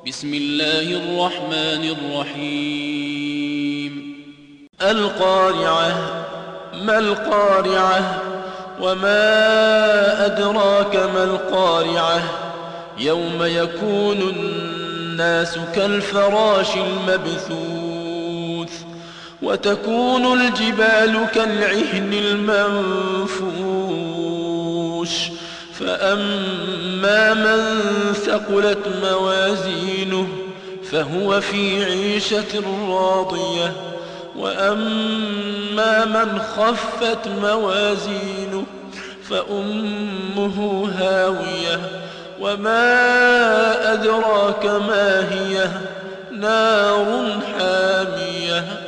بسم الله الرحمن الرحيم القارعة. ما القارعة؟ وما أدراك ما القارعة؟ يوم يكون الناس كالفراش المبثوث وتكون الجبال كالعهن المنفوش فأما من ثقلت موازينه فهو في عيشة راضية وأما من خفت موازينه فأمه هاوية وما أدراك ما هي نار حامية